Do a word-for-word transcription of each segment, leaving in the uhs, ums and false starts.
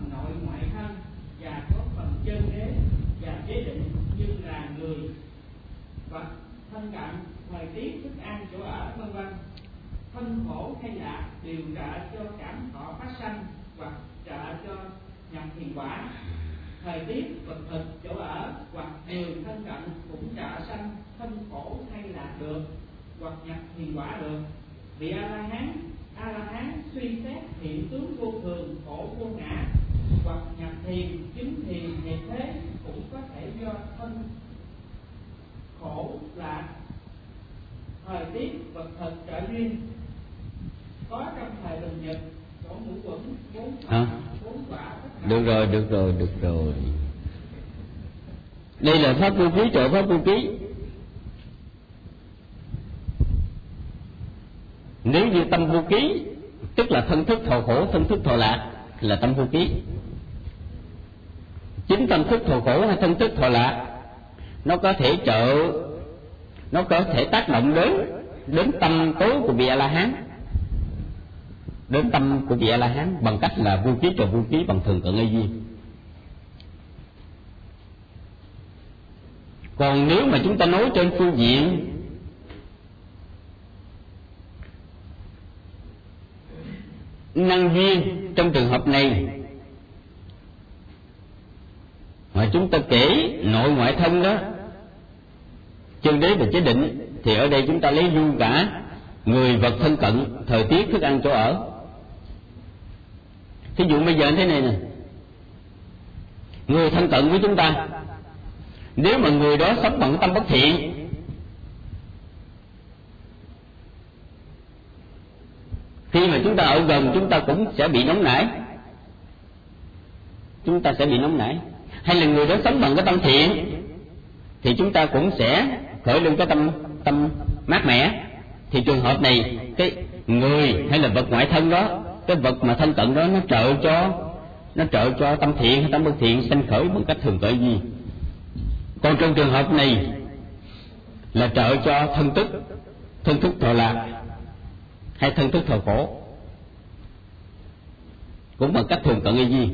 nội ngoại thân và có phần chân đế và chế định như là người vật thân cận, thời tiết, thức ăn, chỗ ở, vân vân. Thân khổ hay lạc đều trợ cho cảm thọ phát sanh hoặc trợ cho nhập thiền quả. Thời tiết, vật thực, chỗ ở hoặc điều thân cận cũng trợ sanh thân khổ hay lạc được hoặc nhập thiền quả được. Vị A La Hán, A La Hán suy xét hiện tướng vô thường, khổ vô ngã hoặc nhập thiền, chứng thiền nghiệp thế cũng có thể do thân khổ lạc, thời tiết, vật thực trợ duyên. Có trong thời bình nhật chỗ ngũ quẩn bốn quả, bốn quả được rồi, được rồi, được rồi. Đây là pháp vô ký trợ pháp vô ký. Nếu như tâm vô ký, tức là thân thức thọ khổ, thân thức thọ lạc là tâm vô ký. Chính tâm thức thọ khổ hay thân thức thọ lạc nó có thể trợ, nó có thể tác động đến đến tâm tối của vị A La Hán, đến tâm của vị A La Hán bằng cách là vô ký trợ vô ký bằng thường cận A Duyên. Còn nếu mà chúng ta nói trên phương diện năng duyên, trong trường hợp này mà chúng ta kể nội ngoại thân đó, chân đế và chế định, thì ở đây chúng ta lấy luôn cả người, vật, thân cận, thời tiết, thức ăn, chỗ ở. Thí dụ bây giờ thế này nè, người thân cận với chúng ta, nếu mà người đó sống bằng tâm bất thiện, khi mà chúng ta ở gần chúng ta cũng sẽ bị nóng nảy, chúng ta sẽ bị nóng nảy. Hay là người đó sống bằng cái tâm thiện thì chúng ta cũng sẽ khởi lên cái tâm tâm mát mẻ. Thì trường hợp này cái người hay là vật ngoại thân đó, cái vật mà thân cận đó nó trợ cho nó trợ cho tâm thiện hay tâm bất thiện sanh khởi bằng cách thường cởi gì. Còn trong trường hợp này là trợ cho thân tức, thân thức thọ lạc hay thân thức thọ khổ, cũng bằng cách thường cận A Di.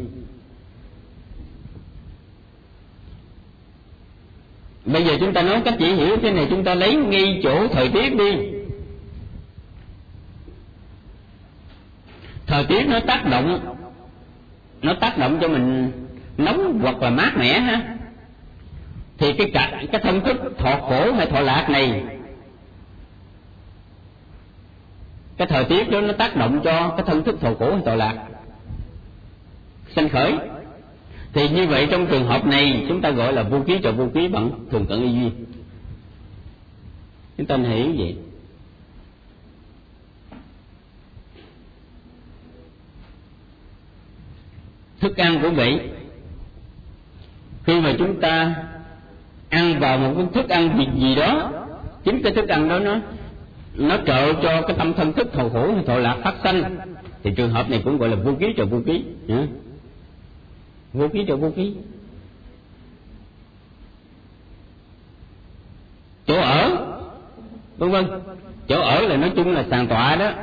Bây giờ chúng ta nói cách dễ hiểu thế này, chúng ta lấy ngay chỗ thời tiết đi. Thời tiết nó tác động, nó tác động cho mình nóng hoặc là mát mẻ ha. Thì cái cả, cái thân thức thọ khổ hay thọ lạc này, cái thời tiết đó nó tác động cho cái thân thức thọ khổ hay thọ lạc sanh khởi. Thì như vậy trong trường hợp này chúng ta gọi là vô ký trợ vô ký bằng thường cận A Duyên. Chúng ta hiểu vậy. Thức ăn cũng vậy. Khi mà chúng ta ăn vào một cái thức ăn gì gì đó, chính cái thức ăn đó nó nó trợ cho cái tâm thân thức thọ khổ hay thọ lạc phát sanh, thì trường hợp này cũng gọi là vô ký trợ vô ký. Nhá. Vô ký trợ vô ký. Chỗ ở, vân vân. Chỗ ở là nói chung là sàn tọa đó.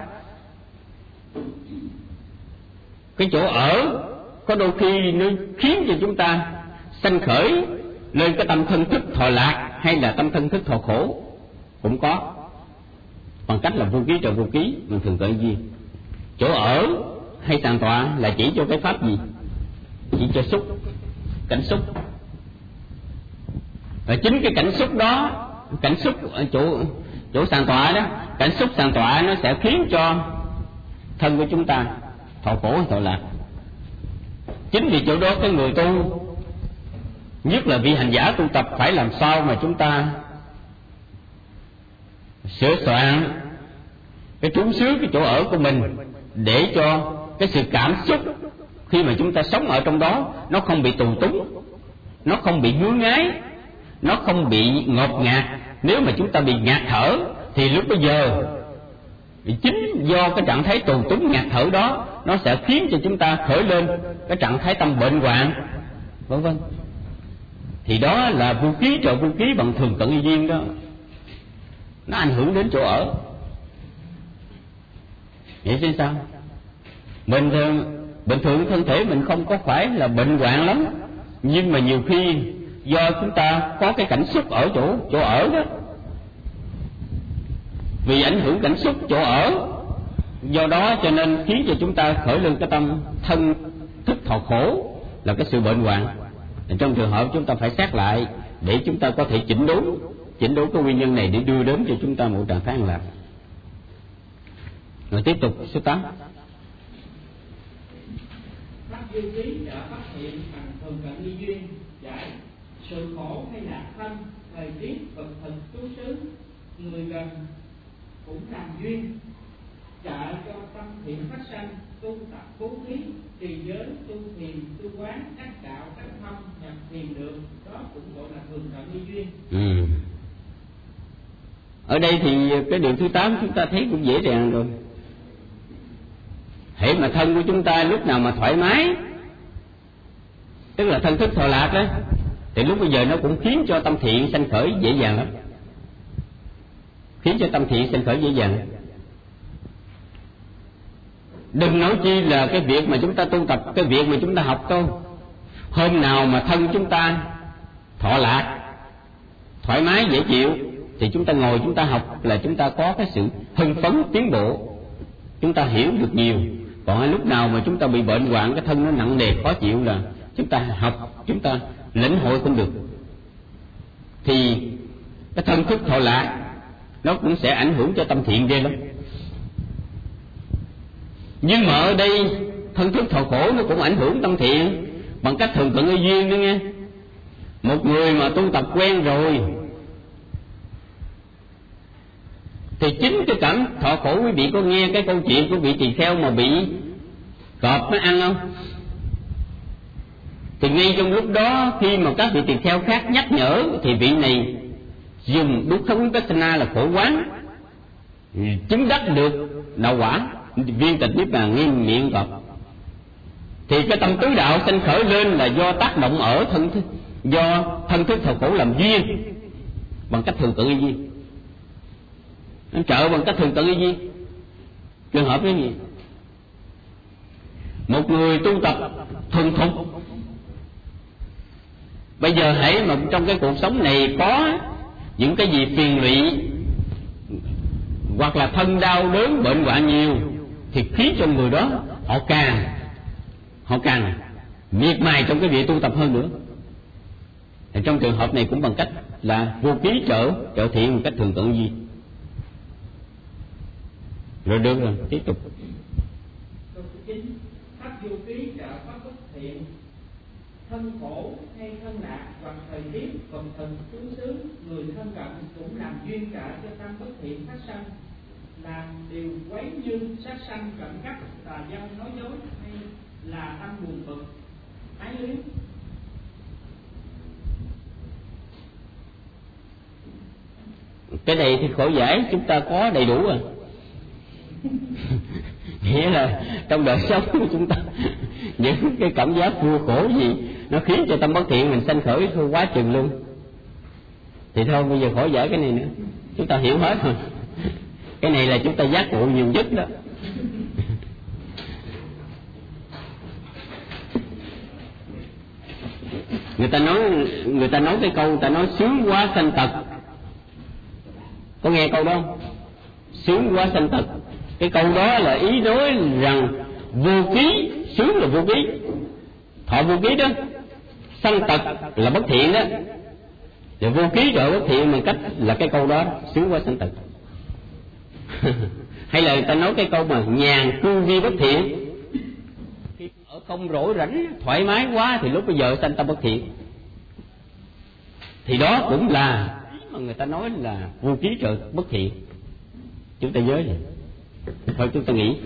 Cái chỗ ở có đôi khi nó khiến cho chúng ta sanh khởi lên cái tâm thân thức thọ lạc hay là tâm thân thức thọ khổ, cũng có bằng cách là vô ký trợ vô ký bằng thường cận duyên. Chỗ ở hay sàn tọa là chỉ cho cái pháp gì? Chỉ cho xúc, cảnh xúc. Và chính cái cảnh xúc đó, cảnh xúc ở chỗ chỗ sàn tọa đó, cảnh xúc sàn tọa nó sẽ khiến cho thân của chúng ta thọ khổ hay thọ lạc. Chính vì chỗ đó cái người tu, nhất là vị hành giả tu tập, phải làm sao mà chúng ta sửa soạn cái trú xứ, cái chỗ ở của mình, để cho cái sự cảm xúc khi mà chúng ta sống ở trong đó nó không bị tù túng, nó không bị ngứa ngáy, nó không bị ngột ngạt. Nếu mà chúng ta bị ngạt thở thì lúc bây giờ chính do cái trạng thái tù túng ngạt thở đó, nó sẽ khiến cho chúng ta khởi lên cái trạng thái tâm bệnh hoạn, vân vân. Thì đó là vô ký trợ vô ký bằng thường cận duyên đó, nó ảnh hưởng đến chỗ ở. Vậy chứ sao? Bình thường Bình thường thân thể mình không có phải là bệnh hoạn lắm, nhưng mà nhiều khi do chúng ta có cái cảm xúc ở chỗ chỗ ở đó, vì ảnh hưởng cảm xúc chỗ ở, do đó cho nên khiến cho chúng ta khởi lên cái tâm thân thức thọ khổ, là cái sự bệnh hoạn. Trong trường hợp chúng ta phải xét lại để chúng ta có thể chỉnh đốn chỉnh đốn cái nguyên nhân này để đưa đến cho chúng ta một trạng thái an lạc. Rồi tiếp tục số tám. Pháp vô ký đã phát hiện bằng thường cận nghi duyên giải sự khổ hay lạc thân, thời tiết, vật thực, trú xứ, người gần cũng làm duyên, trợ cho tâm thiện phát sanh, tu tập bố thí, trì giới, tu thiền, tu quán, các đạo, các thông, nhập thiền được, đó cũng gọi là thường cận nghi duyên. Ừ. Ở đây thì cái điều thứ tám chúng ta thấy cũng dễ dàng rồi. Hễ mà thân của chúng ta lúc nào mà thoải mái, tức là thân thức thọ lạc đó, thì lúc bây giờ nó cũng khiến cho tâm thiện sanh khởi dễ dàng lắm, khiến cho tâm thiện sanh khởi dễ dàng. Đừng nói chi là cái việc mà chúng ta tu tập, cái việc mà chúng ta học đâu. Hôm nào mà thân chúng ta thọ lạc, thoải mái dễ chịu, thì chúng ta ngồi chúng ta học là chúng ta có cái sự hưng phấn tiến bộ, chúng ta hiểu được nhiều. Còn lúc nào mà chúng ta bị bệnh hoạn, cái thân nó nặng nề khó chịu là chúng ta học, chúng ta lĩnh hội không được, thì cái thân thức thọ lạc nó cũng sẽ ảnh hưởng cho tâm thiện ghê lắm. Nhưng mà ở đây thân thức thọ khổ nó cũng ảnh hưởng tâm thiện bằng cách thường cận nghi duyên đó nghe. Một người mà tu tập quen rồi thì chính cái cảm thọ khổ, quý vị có nghe cái câu chuyện của vị tỳ kheo mà bị cọp nó ăn không? Thì ngay trong lúc đó, khi mà các vị tỳ kheo khác nhắc nhở, thì vị này dùng đúc khống vipassana là khổ quán, chứng đắc được đạo quả viên tịch niết bàn ngay miệng cọp. Thì cái tâm tứ đạo sanh khởi lên là do tác động ở thân thức, do thân thức thọ khổ làm duyên bằng cách thường cận nghi duyên. Anh trợ bằng cách thường cận nghi duyên. Trường hợp cái gì? Một người tu tập thuần thục, bây giờ hãy mà trong cái cuộc sống này có những cái gì phiền lụy hoặc là thân đau đớn bệnh hoạn nhiều, thì khiến cho người đó họ càng họ càng miệt mài trong cái việc tu tập hơn nữa. Thì trong trường hợp này cũng bằng cách là vô ký trợ trợ thiện một cách thường cận gì. Rồi được rồi, tiếp tục. Câu thứ chín, pháp vô ký trợ pháp bất thiện, thân khổ hay thân lạc hoặc thời tiết, vật thần, trú xứ, người thân cận cũng làm duyên trợ cho tâm bất thiện phát sanh, làm điều quấy như sát sanh, cận cấp, tà dâm, nói dối, hay là tâm buồn bực, ái luyến. Cái này thì khổ giải chúng ta có đầy đủ rồi. Nghĩa là trong đời sống của chúng ta, những cái cảm giác vui khổ gì nó khiến cho tâm bất thiện mình sanh khởi quá chừng luôn. Thì thôi bây giờ khổ giải cái này nữa, chúng ta hiểu hết rồi. Cái này là chúng ta giác ngộ nhiều nhất đó. Người ta nói người ta nói cái câu, người ta nói sướng quá sanh tật. Có nghe câu đó không? Sướng quá sanh tật. Cái câu đó là ý nói rằng vô ký, sướng là vô ký, thọ vô ký đó, sanh tật là bất thiện đó. Rồi vô ký trợ bất thiện bằng cách là cái câu đó, sướng quá sanh tật. Hay là người ta nói cái câu mà nhàn cư vi bất thiện, khi ở không rỗi rảnh thoải mái quá thì lúc bây giờ sanh tâm bất thiện. Thì đó cũng là mà người ta nói là vô ký trợ bất thiện. Chúng ta nhớ vậy. Thôi chúng ta nghĩ.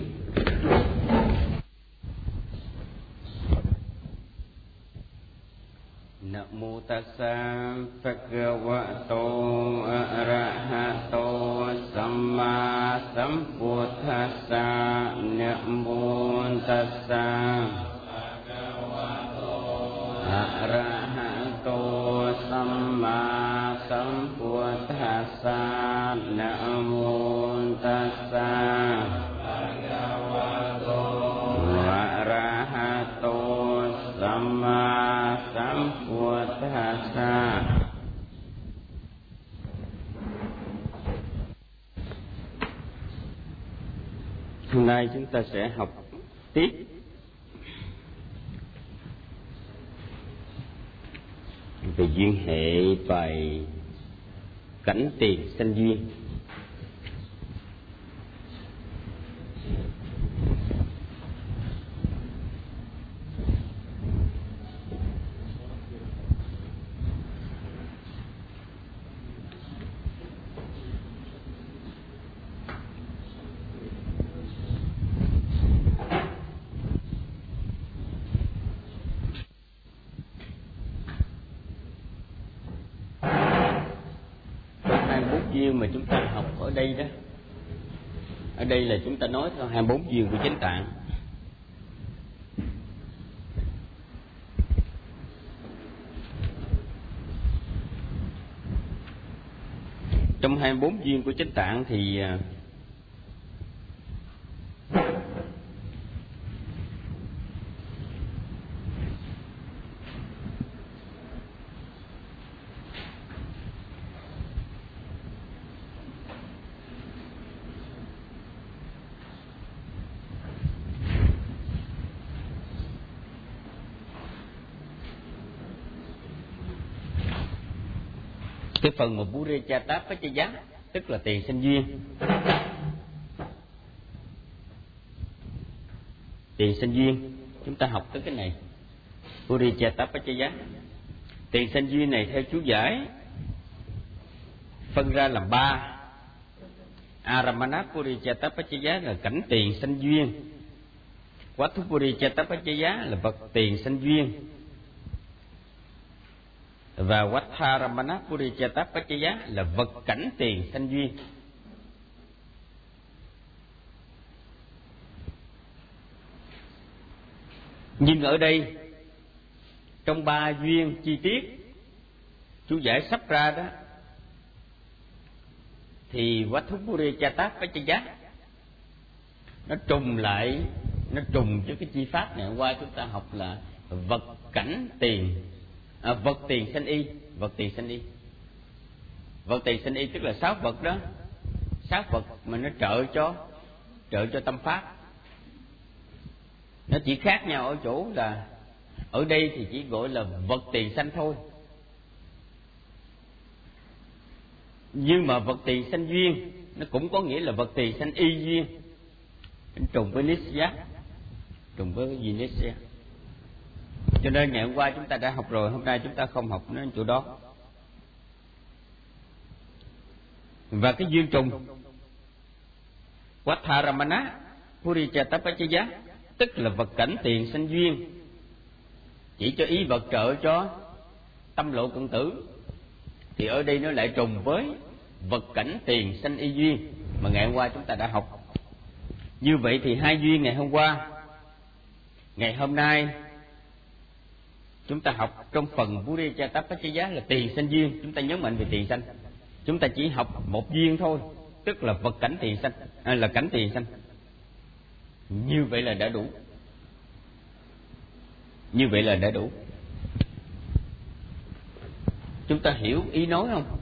Namo tassa bhagavato arahato samma sambuddhassa. Namo tassa bhagavato arahato samma sambuddhassa. Namo tassa bhagavato arahato Thassa. Hôm nay chúng ta sẽ học tiếp về duyên hệ bài cảnh tiền sanh duyên. Mà chúng ta học ở đây đó, ở đây là chúng ta nói theo hai mươi bốn duyên của chánh tạng. Trong hai mươi bốn duyên của chánh tạng thì cái phần mà Purichatapachaya tức là tiền sanh duyên. Tiền sanh duyên chúng ta học tới cái này. Purichatapachaya, tiền sanh duyên này theo chú giải phân ra làm ba. Aramana Purichatapachaya là cảnh tiền sanh duyên. Vattupurichatapachaya là vật tiền sanh duyên. Và Vattharamana Purichatapachaya là vật cảnh tiền sanh duyên. Nhưng ở đây trong ba duyên chi tiết chú giải sắp ra đó thì Vattupurichatapachaya nó trùng lại, nó trùng với cái chi pháp này. Hôm qua chúng ta học là vật cảnh tiền, à, vật tiền sanh y, vật tiền sanh y, vật tiền sanh y tức là sáu vật đó, sáu vật mà nó trợ cho trợ cho tâm pháp. Nó chỉ khác nhau ở chỗ là ở đây thì chỉ gọi là vật tiền sanh thôi, nhưng mà vật tiền sanh duyên nó cũng có nghĩa là vật tiền sanh y duyên, trùng với Nisya, trùng với Vinesya. Cho nên ngày hôm qua chúng ta đã học rồi, hôm nay chúng ta không học đến chỗ đó. Và cái duyên trùng Vattharamana Purichatapachaya tức là vật cảnh tiền sanh duyên, chỉ cho ý vật trợ cho tâm lộ cận tử, thì ở đây nó lại trùng với vật cảnh tiền sanh y duyên mà ngày hôm qua chúng ta đã học. Như vậy thì hai duyên ngày hôm qua, ngày hôm nay chúng ta học trong phần Purichatapachaya là tiền sanh duyên, chúng ta nhấn mạnh về tiền sanh. Chúng ta chỉ học một duyên thôi, tức là vật cảnh tiền sanh, à, là cảnh tiền sanh. Như vậy là đã đủ. Như vậy là đã đủ. Chúng ta hiểu ý nói không?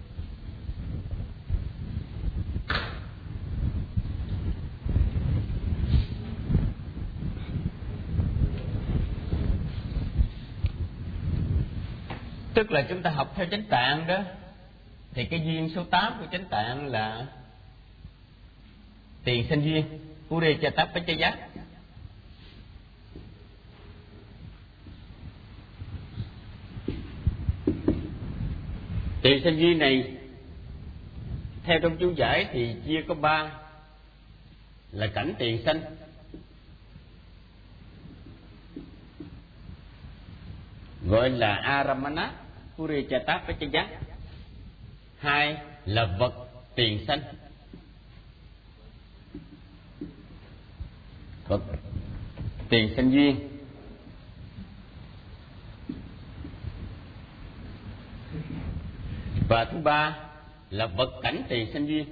Tức là chúng ta học theo chánh tạng đó, thì cái duyên số tám của chánh tạng là tiền sanh duyên, Purichatapachaya. Tiền sanh duyên này theo trong chú giải thì chia có ba, là cảnh tiền sanh, gọi là Aramana Purichatapachaya. Hai là vật tiền sanh, vật tiền sanh duyên. Và thứ ba là vật cảnh tiền sanh duyên.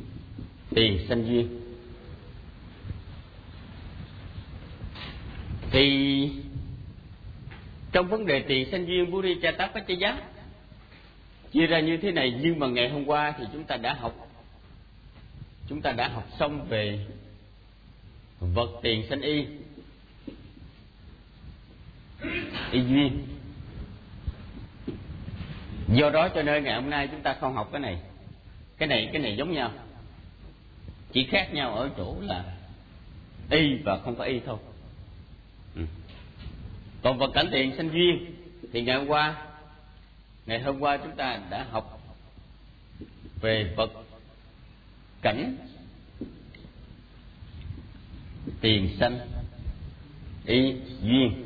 Tiền sanh duyên. Thì trong vấn đề tiền sanh duyên Purichattapachaya chia ra như thế này, nhưng mà ngày hôm qua thì chúng ta đã học chúng ta đã học xong về vật tiền sanh y y duyên. Do đó cho nên ngày hôm nay chúng ta không học cái này. Cái này cái này giống nhau, chỉ khác nhau ở chỗ là y và không có y thôi. Ừ. Còn vật cảnh tiền sanh duyên thì ngày hôm qua ngày hôm qua chúng ta đã học về vật cảnh tiền sanh y duyên.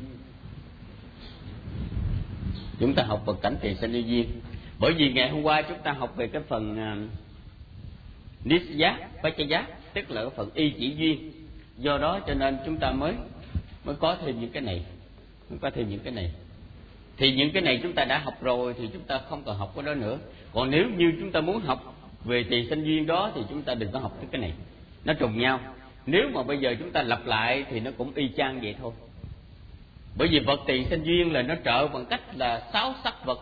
Chúng ta học vật cảnh tiền sanh y duyên bởi vì ngày hôm qua chúng ta học về cái phần uh, Nisya Pachaya, tức là cái phần y chỉ duyên. Do đó cho nên chúng ta mới mới có thêm những cái này, mới có thêm những cái này. Thì những cái này chúng ta đã học rồi thì chúng ta không còn học cái đó nữa. Còn nếu như chúng ta muốn học về tiền sanh duyên đó thì chúng ta đừng có học cái này, nó trùng nhau. Nếu mà bây giờ chúng ta lặp lại thì nó cũng y chang vậy thôi. Bởi vì vật tiền sanh duyên là nó trợ bằng cách là sáu sắc vật,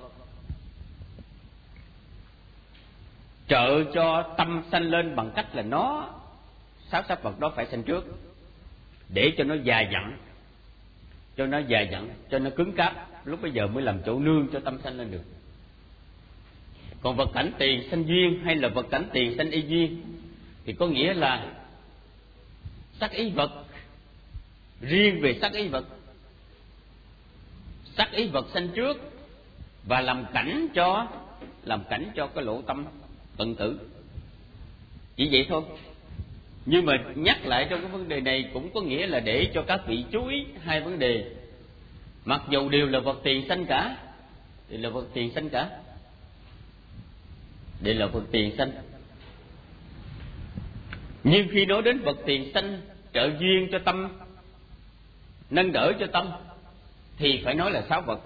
trợ cho tâm sanh lên bằng cách là nó sáu sắc vật đó phải sanh trước, để cho nó già dặn, cho nó già dặn, cho nó cứng cáp, lúc bây giờ mới làm chỗ nương cho tâm sanh lên được. Còn vật cảnh tiền sanh duyên hay là vật cảnh tiền sanh y duyên thì có nghĩa là sắc ý vật, riêng về sắc ý vật, sắc ý vật sanh trước và làm cảnh cho làm cảnh cho cái lỗ tâm tận tử, chỉ vậy thôi. Nhưng mà nhắc lại trong cái vấn đề này cũng có nghĩa là để cho các vị chú ý hai vấn đề. Mặc dù đều là vật tiền sanh cả, đều là vật tiền sanh cả, đều là vật tiền sanh, nhưng khi nói đến vật tiền sanh trợ duyên cho tâm, nâng đỡ cho tâm, thì phải nói là sáu vật.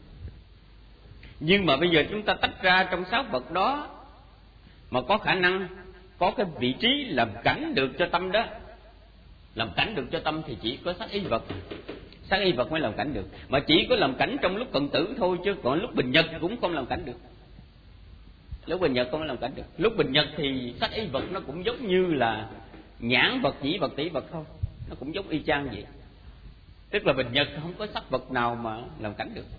Nhưng mà bây giờ chúng ta tách ra trong sáu vật đó mà có khả năng có cái vị trí làm cảnh được cho tâm đó, làm cảnh được cho tâm thì chỉ có sắc ý vật. Sắc ý vật mới làm cảnh được, mà chỉ có làm cảnh trong lúc cận tử thôi, chứ còn lúc bình nhật cũng không làm cảnh được. Lúc bình nhật không làm cảnh được. Lúc bình nhật thì sắc ý vật nó cũng giống như là nhãn vật, nhĩ vật, tỷ vật thôi, nó cũng giống y chang vậy. Tức là bình nhật không có sắc vật nào mà làm cảnh được,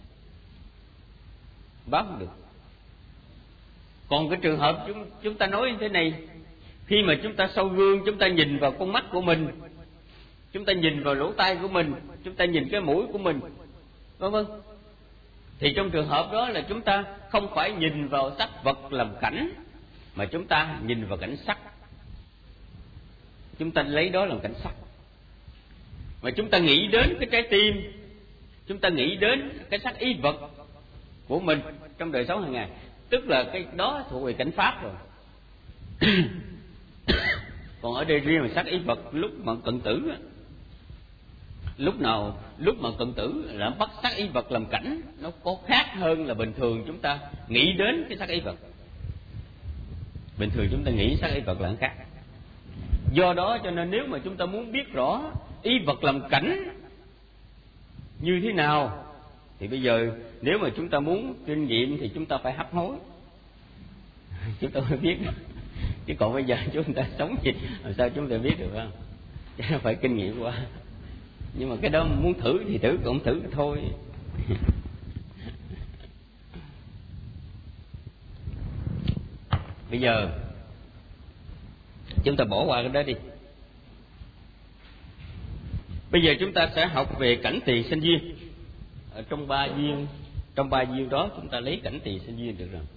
báo không được. Còn cái trường hợp chúng, chúng ta nói như thế này, khi mà chúng ta soi gương, chúng ta nhìn vào con mắt của mình, chúng ta nhìn vào lỗ tai của mình, chúng ta nhìn cái mũi của mình, vân vân, thì trong trường hợp đó là chúng ta không phải nhìn vào sắc vật làm cảnh, mà chúng ta nhìn vào cảnh sắc. Chúng ta lấy đó làm cảnh sắc, mà chúng ta nghĩ đến cái trái tim, chúng ta nghĩ đến cái sắc ý vật của mình trong đời sống hàng ngày, tức là cái đó thuộc về cảnh pháp rồi. Còn ở đây riêng là sắc ý vật, lúc mà cận tử, lúc nào lúc mà cận tử là bắt sắc ý vật làm cảnh, nó có khác hơn là bình thường chúng ta nghĩ đến cái sắc ý vật. Bình thường chúng ta nghĩ sắc ý vật là khác. Do đó cho nên nếu mà chúng ta muốn biết rõ ý vật làm cảnh như thế nào thì bây giờ nếu mà chúng ta muốn kinh nghiệm thì chúng ta phải hấp hối, chúng ta mới biết được. Chứ còn bây giờ chúng ta sống gì làm sao chúng ta biết được không? Chắc phải kinh nghiệm qua. Nhưng mà cái đó muốn thử thì thử, cũng thử thôi. Bây giờ chúng ta bỏ qua cái đó đi. Bây giờ chúng ta sẽ học về cảnh tiền sanh duyên. Ở trong ba duyên, trong ba duyên đó chúng ta lấy cảnh tiền sanh duyên được rồi.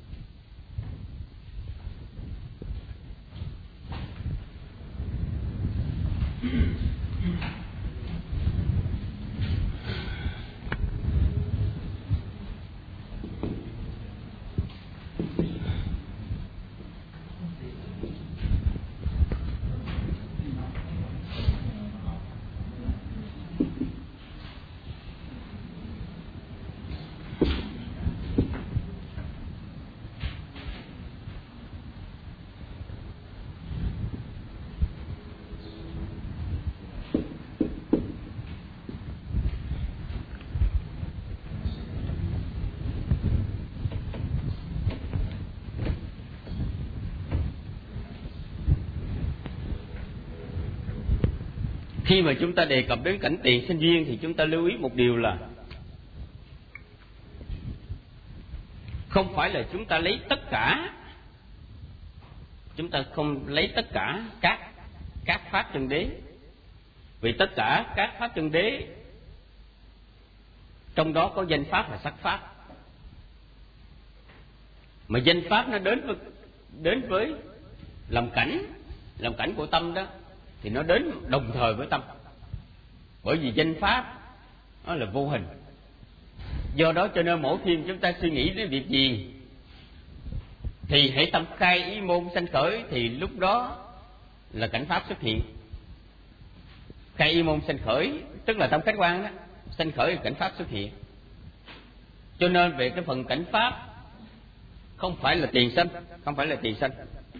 Khi mà chúng ta đề cập đến cảnh tiền sanh duyên thì chúng ta lưu ý một điều là không phải là chúng ta lấy tất cả, chúng ta không lấy tất cả các các pháp chân đế, vì tất cả các pháp chân đế trong đó có danh pháp và sắc pháp, mà danh pháp nó đến với, đến với làm cảnh, làm cảnh của tâm đó, thì nó đến đồng thời với tâm, bởi vì danh pháp nó là vô hình. Do đó cho nên mỗi khi chúng ta suy nghĩ đến việc gì thì hãy tâm khai ý môn sanh khởi, thì lúc đó là cảnh pháp xuất hiện. Khai ý môn sanh khởi tức là tâm khách quan đó, sanh khởi là cảnh pháp xuất hiện. Cho nên về cái phần cảnh pháp không phải là tiền sanh, không phải là tiền sanh.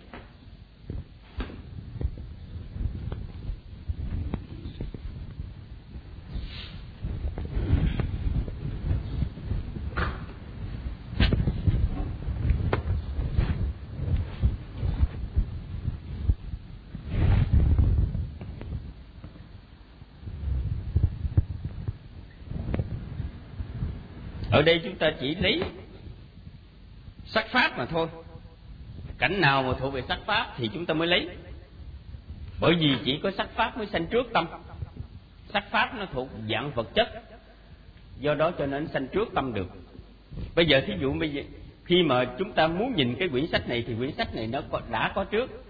Ở đây chúng ta chỉ lấy sắc pháp mà thôi. Cảnh nào mà thuộc về sắc pháp thì chúng ta mới lấy. Bởi vì chỉ có sắc pháp mới sanh trước tâm. Sắc pháp nó thuộc dạng vật chất, do đó cho nên sanh trước tâm được. Bây giờ thí dụ bây giờ khi mà chúng ta muốn nhìn cái quyển sách này thì quyển sách này nó có, đã có trước.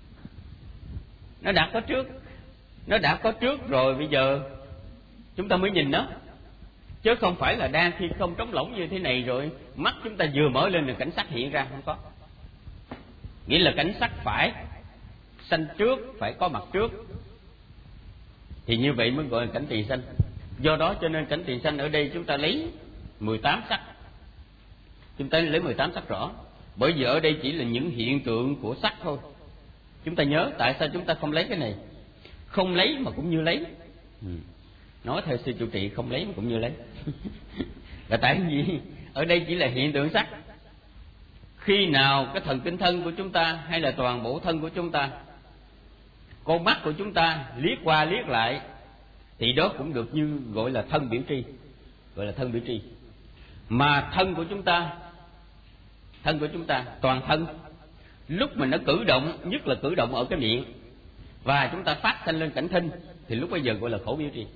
Nó đã có trước. Nó đã có trước rồi, bây giờ chúng ta mới nhìn nó. Chứ không phải là đang khi không trống lỏng như thế này rồi mắt chúng ta vừa mở lên là cảnh sắc hiện ra, không có. Nghĩa là cảnh sắc phải sanh trước, phải có mặt trước, thì như vậy mới gọi là cảnh tiền sanh. Do đó cho nên cảnh tiền sanh ở đây chúng ta lấy mười tám sắc. Chúng ta lấy mười tám sắc rõ. Bởi vì ở đây chỉ là những hiện tượng của sắc thôi. Chúng ta nhớ tại sao chúng ta không lấy cái này. Không lấy mà cũng như lấy. ừ. Nói theo sư trụ trì không lấy mà cũng như lấy. Là tại vì ở đây chỉ là hiện tượng sắc. Khi nào cái thần kinh thân của chúng ta hay là toàn bộ thân của chúng ta, con mắt của chúng ta liếc qua liếc lại, thì đó cũng được như gọi là thân biểu tri, gọi là thân biểu tri. Mà thân của chúng ta, thân của chúng ta, toàn thân, lúc mà nó cử động, nhất là cử động ở cái miệng, và chúng ta phát sanh lên cảnh thinh, thì lúc bây giờ gọi là khẩu biểu tri.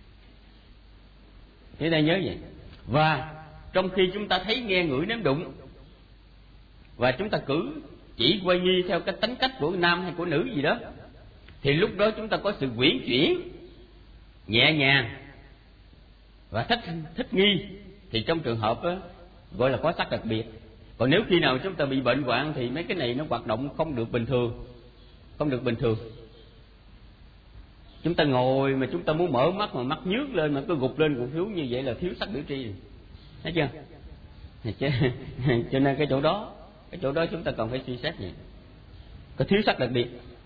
Thế đây nhớ vậy. Và trong khi chúng ta thấy nghe ngửi nếm đụng, và chúng ta cử chỉ quay nghi theo cái tính cách của nam hay của nữ gì đó, thì lúc đó chúng ta có sự quyển chuyển nhẹ nhàng và thích thích nghi, thì trong trường hợp đó, gọi là có sắc đặc biệt. Còn nếu khi nào chúng ta bị bệnh hoạn thì mấy cái này nó hoạt động không được bình thường, không được bình thường. Chúng ta ngồi mà chúng ta muốn mở mắt mà mắt nhướng lên mà cứ gục lên gục xuống như vậy là thiếu sắc biểu tri, thấy chưa? Cho nên cái chỗ đó, cái chỗ đó chúng ta cần phải suy xét vậy. Có thiếu sắc đặc biệt.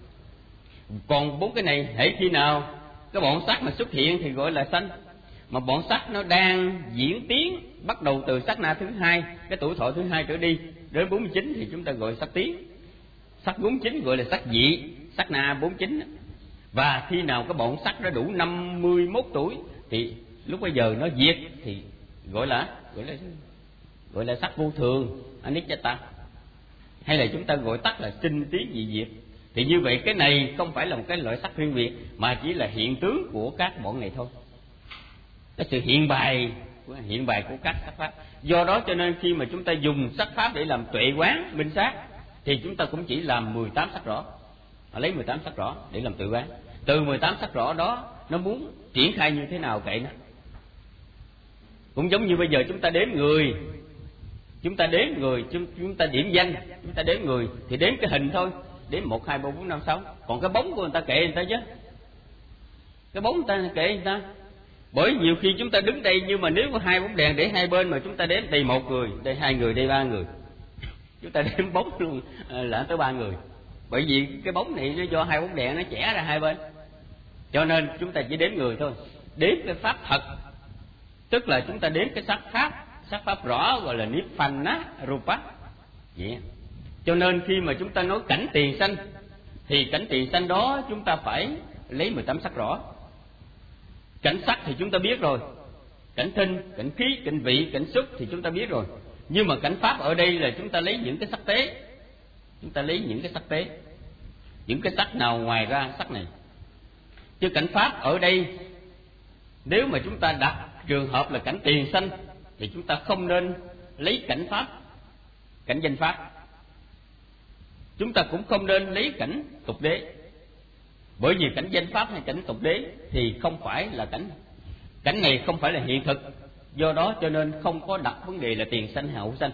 Còn bốn cái này, hễ khi nào cái bọn sắc mà xuất hiện thì gọi là sanh. Mà bọn sắc nó đang diễn tiến, bắt đầu từ sát na thứ hai, cái tuổi thọ thứ hai trở đi đến bốn mươi chín thì chúng ta gọi sắc tiến. Sắc bốn mươi chín gọi là sắc dị, sát na bốn mươi chín. Và khi nào cái bọn sắc nó đủ năm mươi mốt tuổi thì lúc bây giờ nó diệt thì gọi là gọi là gọi là sắc vô thường, anicca. Hay là chúng ta gọi tắt là sinh tiến dị diệt. Thì như vậy cái này không phải là một cái loại sắc riêng biệt, mà chỉ là hiện tướng của các bọn này thôi. Cái sự hiện bày, hiện bày của các sắc pháp. Do đó cho nên khi mà chúng ta dùng sắc pháp để làm tuệ quán, minh sát, thì chúng ta cũng chỉ làm mười tám sắc rõ. Họ lấy mười tám sắc rõ để làm tuệ quán. Từ mười tám sắc rõ đó, nó muốn triển khai như thế nào kệ nó. Cũng giống như bây giờ chúng ta đếm người, chúng ta đếm người, chúng ta điểm danh, chúng ta đếm người thì đếm cái hình thôi, đếm một, hai, ba, bốn, năm, sáu. Còn cái bóng của người ta kệ người ta chứ. Cái bóng người ta kệ người ta. Bởi nhiều khi chúng ta đứng đây, nhưng mà nếu có hai bóng đèn để hai bên mà chúng ta đếm đây một người, đây hai người, đây ba người, chúng ta đếm bóng luôn là tới ba người. Bởi vì cái bóng này nó do hai bóng đèn nó chẻ ra hai bên, cho nên chúng ta chỉ đếm người thôi. Đếm cái pháp thật, tức là chúng ta đếm cái sắc pháp, sắc pháp rõ gọi là nibbana rupa. Vậy. Cho nên khi mà chúng ta nói cảnh tiền sanh, thì cảnh tiền sanh đó chúng ta phải lấy mười tám sắc rõ. Cảnh sắc thì chúng ta biết rồi, cảnh thinh, cảnh khí, cảnh vị, cảnh xúc thì chúng ta biết rồi. Nhưng mà cảnh pháp ở đây là chúng ta lấy những cái sắc tế, chúng ta lấy những cái sắc tế, những cái sắc nào ngoài ra sắc này. Chứ cảnh pháp ở đây, nếu mà chúng ta đặt trường hợp là cảnh tiền sanh thì chúng ta không nên lấy cảnh pháp, cảnh danh pháp. Chúng ta cũng không nên lấy cảnh tục đế, bởi vì cảnh danh pháp hay cảnh tục đế thì không phải là cảnh, cảnh này không phải là hiện thực. Do đó cho nên không có đặt vấn đề là tiền sanh hay hậu sanh,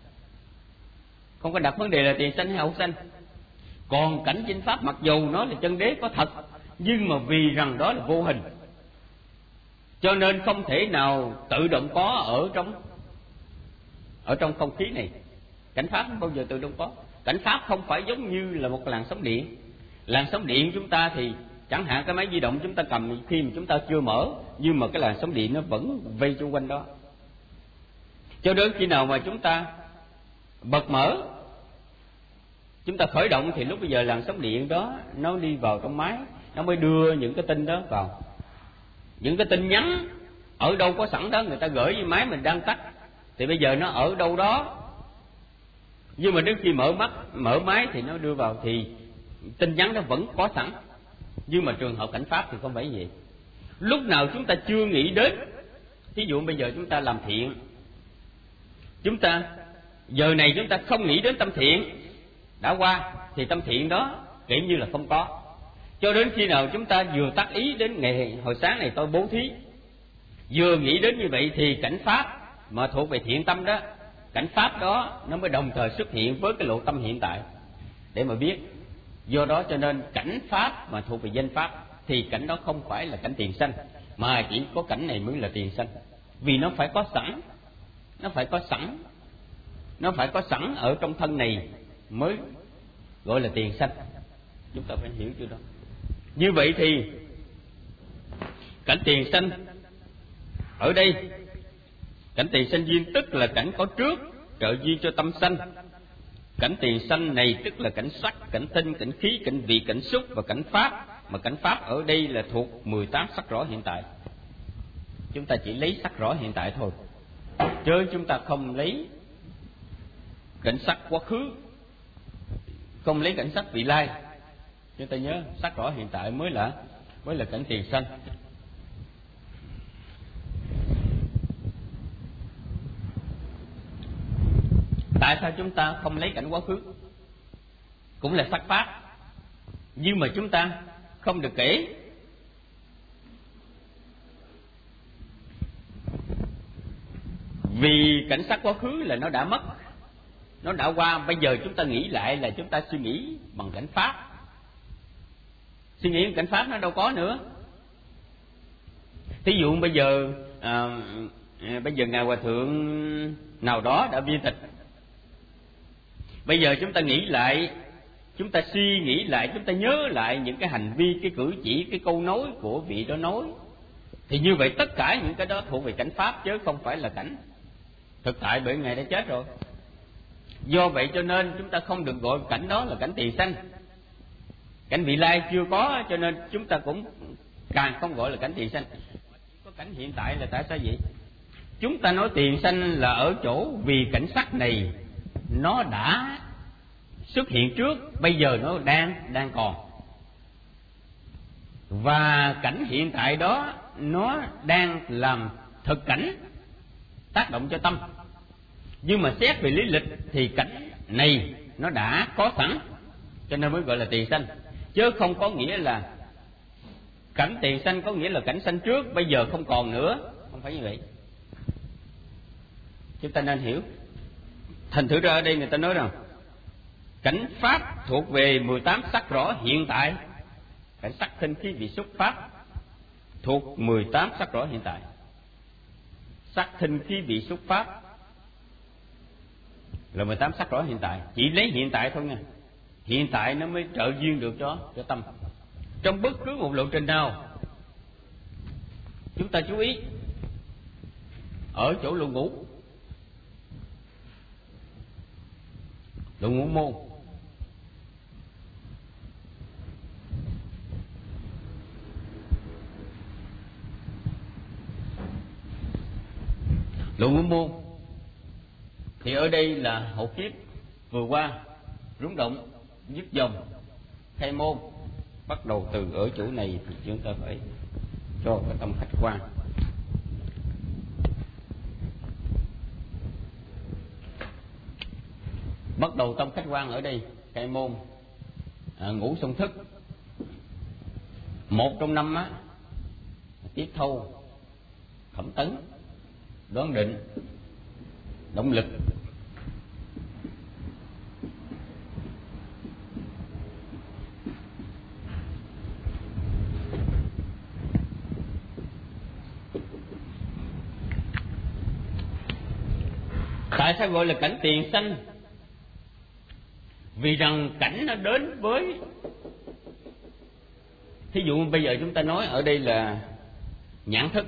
không có đặt vấn đề là tiền sanh hay hậu sanh. Còn cảnh danh pháp mặc dù nó là chân đế có thật, nhưng mà vì rằng đó là vô hình, cho nên không thể nào tự động có ở trong ở trong không khí này. Cảnh pháp không bao giờ tự động có. Cảnh pháp không phải giống như là một làn sóng điện. Làn sóng điện chúng ta thì chẳng hạn cái máy di động chúng ta cầm khi mà chúng ta chưa mở, nhưng mà cái làn sóng điện nó vẫn vây xung quanh đó. Cho đến khi nào mà chúng ta bật mở, chúng ta khởi động, thì lúc bây giờ làn sóng điện đó nó đi vào trong máy, nó mới đưa những cái tin đó vào. Những cái tin nhắn ở đâu có sẵn đó, người ta gửi với máy mình đang tắt, thì bây giờ nó ở đâu đó. Nhưng mà đến khi mở mắt, mở máy thì nó đưa vào, thì tin nhắn nó vẫn có sẵn. Nhưng mà trường hợp cảnh pháp thì không phải vậy. Lúc nào chúng ta chưa nghĩ đến, ví dụ bây giờ chúng ta làm thiện, chúng ta giờ này chúng ta không nghĩ đến tâm thiện đã qua, thì tâm thiện đó kiểu như là không có. Cho đến khi nào chúng ta vừa tác ý đến ngày hồi sáng này tôi bố thí, vừa nghĩ đến như vậy, thì cảnh pháp mà thuộc về thiện tâm đó, cảnh pháp đó nó mới đồng thời xuất hiện với cái lộ tâm hiện tại để mà biết. Do đó cho nên cảnh pháp mà thuộc về danh pháp thì cảnh đó không phải là cảnh tiền sanh, mà chỉ có cảnh này mới là tiền sanh. Vì nó phải có sẵn, nó phải có sẵn, nó phải có sẵn ở trong thân này mới gọi là tiền sanh. Chúng ta phải hiểu chưa đó. Như vậy thì cảnh tiền sanh ở đây, cảnh tiền sanh duyên tức là cảnh có trước trợ duyên cho tâm sanh. Cảnh tiền sanh này tức là cảnh sắc, cảnh tinh, cảnh khí, cảnh vị, cảnh xúc và cảnh pháp. Mà cảnh pháp ở đây là thuộc mười tám sắc rõ hiện tại. Chúng ta chỉ lấy sắc rõ hiện tại thôi, chứ chúng ta không lấy cảnh sắc quá khứ, không lấy cảnh sắc vị lai. Chúng ta nhớ sắc rõ hiện tại mới là mới là cảnh tiền sanh. Tại sao chúng ta không lấy cảnh quá khứ? Cũng là sắc pháp, nhưng mà chúng ta không được kể. Vì cảnh sắc quá khứ là nó đã mất, nó đã qua. Bây giờ chúng ta nghĩ lại là chúng ta suy nghĩ bằng cảnh pháp. Suy nghĩ bằng cảnh pháp nó đâu có nữa. Thí dụ bây giờ à, bây giờ ngài hòa thượng nào đó đã viên tịch. Bây giờ chúng ta nghĩ lại, chúng ta suy nghĩ lại, chúng ta nhớ lại những cái hành vi, cái cử chỉ, cái câu nói của vị đó nói, thì như vậy tất cả những cái đó thuộc về cảnh pháp, chứ không phải là cảnh thực tại, bởi ngài đã chết rồi. Do vậy cho nên chúng ta không được gọi cảnh đó là cảnh tiền sanh. Cảnh vị lai chưa có, cho nên chúng ta cũng càng không gọi là cảnh tiền sanh. Có cảnh hiện tại là tại sao vậy? Chúng ta nói tiền sanh là ở chỗ vì cảnh sắc này nó đã xuất hiện trước, bây giờ nó đang đang còn, và cảnh hiện tại đó nó đang làm thực cảnh tác động cho tâm. Nhưng mà xét về lý lịch thì cảnh này nó đã có sẵn, cho nên mới gọi là tiền sanh, chứ không có nghĩa là cảnh tiền sanh có nghĩa là cảnh sanh trước bây giờ không còn nữa, không phải như vậy. Chúng ta nên hiểu. Thành thử ra ở đây người ta nói rằng cảnh pháp thuộc về mười tám sắc rõ hiện tại. Cảnh sắc tinh khí vị xúc pháp thuộc mười tám sắc rõ hiện tại. Sắc tinh khí vị xúc pháp là mười tám sắc rõ hiện tại. Chỉ lấy hiện tại thôi nha. Hiện tại nó mới trợ duyên được cho cho tâm. Trong bất cứ một lộ trình nào, chúng ta chú ý ở chỗ lô ngũ, lô ngũ môn, Lộ ngũ môn thì ở đây là hậu kiếp vừa qua, rúng động, dứt dòng, khai môn. Bắt đầu từ ở chỗ này thì chúng ta phải cho cái tâm khách quan. Bắt đầu tâm khách quan ở đây, khai môn, à, ngũ song thức. Một trong năm á, tiếp thâu, thẩm tấn, đoán định, động lực. Tại sao gọi là cảnh tiền sanh? Vì rằng cảnh nó đến với, thí dụ bây giờ chúng ta nói ở đây là nhãn thức,